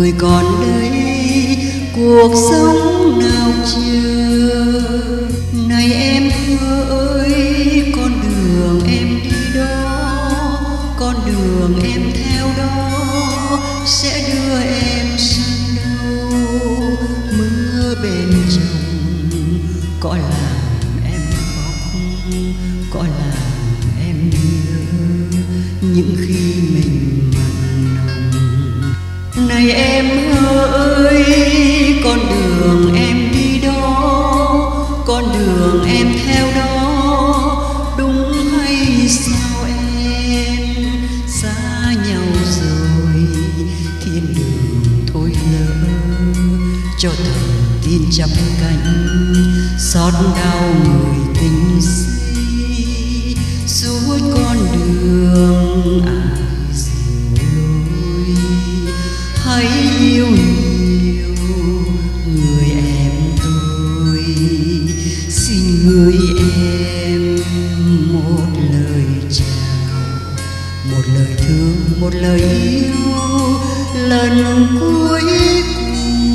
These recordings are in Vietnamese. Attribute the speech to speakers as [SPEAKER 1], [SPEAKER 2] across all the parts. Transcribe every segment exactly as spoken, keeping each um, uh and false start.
[SPEAKER 1] người còn đây cuộc sống nào chờ. Này em ơi, con đường em đi đó, con đường em theo đó sẽ đưa em sang đâu. Mưa bên chồng có làm em khóc, có làm em nhớ những khi mình mặn nồng. Này em ơi, con đường em đi đó, con đường em theo đó, đúng hay sao em? Xa nhau rồi thiên đường thôi lỡ, cho thần tin chắp cánh xót đau người tình si. Suốt con đường ai dìu lối, hãy yêu nhiều người em tôi. Xin gửi em một lời chào, một lời thương, một lời yêu lần cuối cùng.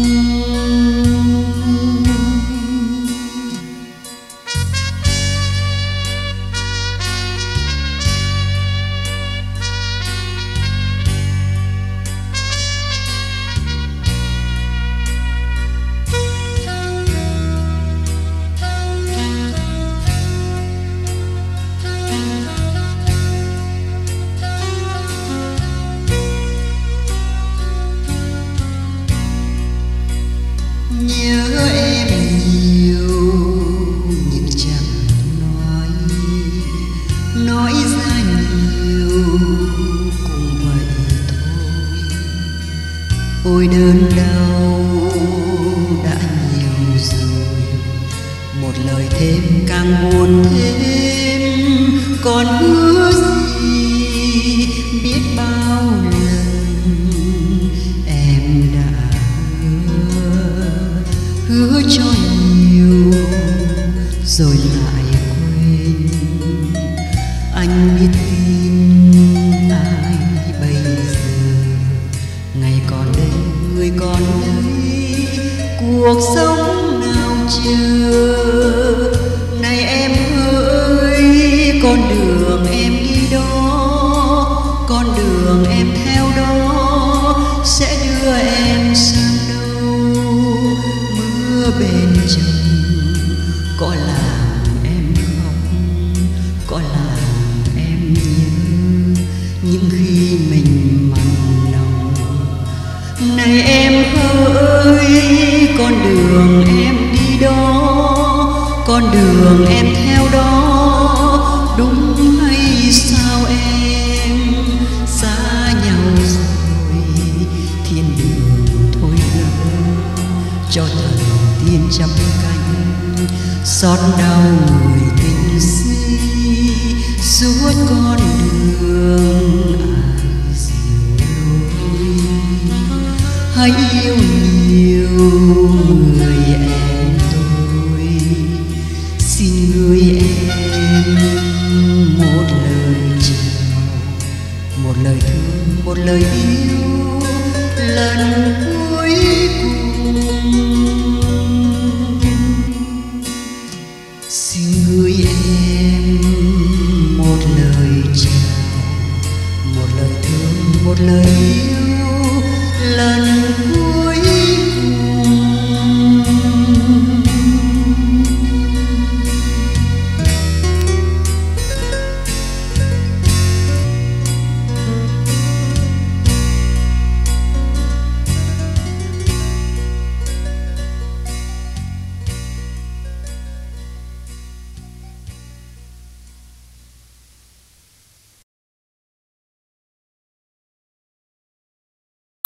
[SPEAKER 1] Nhớ em nhiều nhưng chẳng nói, nói ra nhiều cũng vậy thôi. Ôi đơn đau đã nhiều rồi, một lời thêm càng buồn thêm. Còn hứa gì biết bao lần em đã hứa cho nhiều rồi lại quên. Anh biết tin ai bây giờ, ngày còn đây người còn đây cuộc sống nào chờ. Này em ơi, con đường em đi đó, con đường em theo đó sẽ đưa em sang đâu. Mưa bên chồng có làm em khóc, có làm em nhớ những khi mình mặn nồng. Này em ơi, con đường em đi đó, con đường em theo đó, đúng hay sao em? Xa nhau rồi thiên đường thôi lỡ, cho thần tiên chắp cánh xót đau người tình si. Suốt con đường ai dìu lối, hãy yêu nhiều người em tôi. Xin gửi em một lời chào, một lời thương, một lời yêu lần cuối.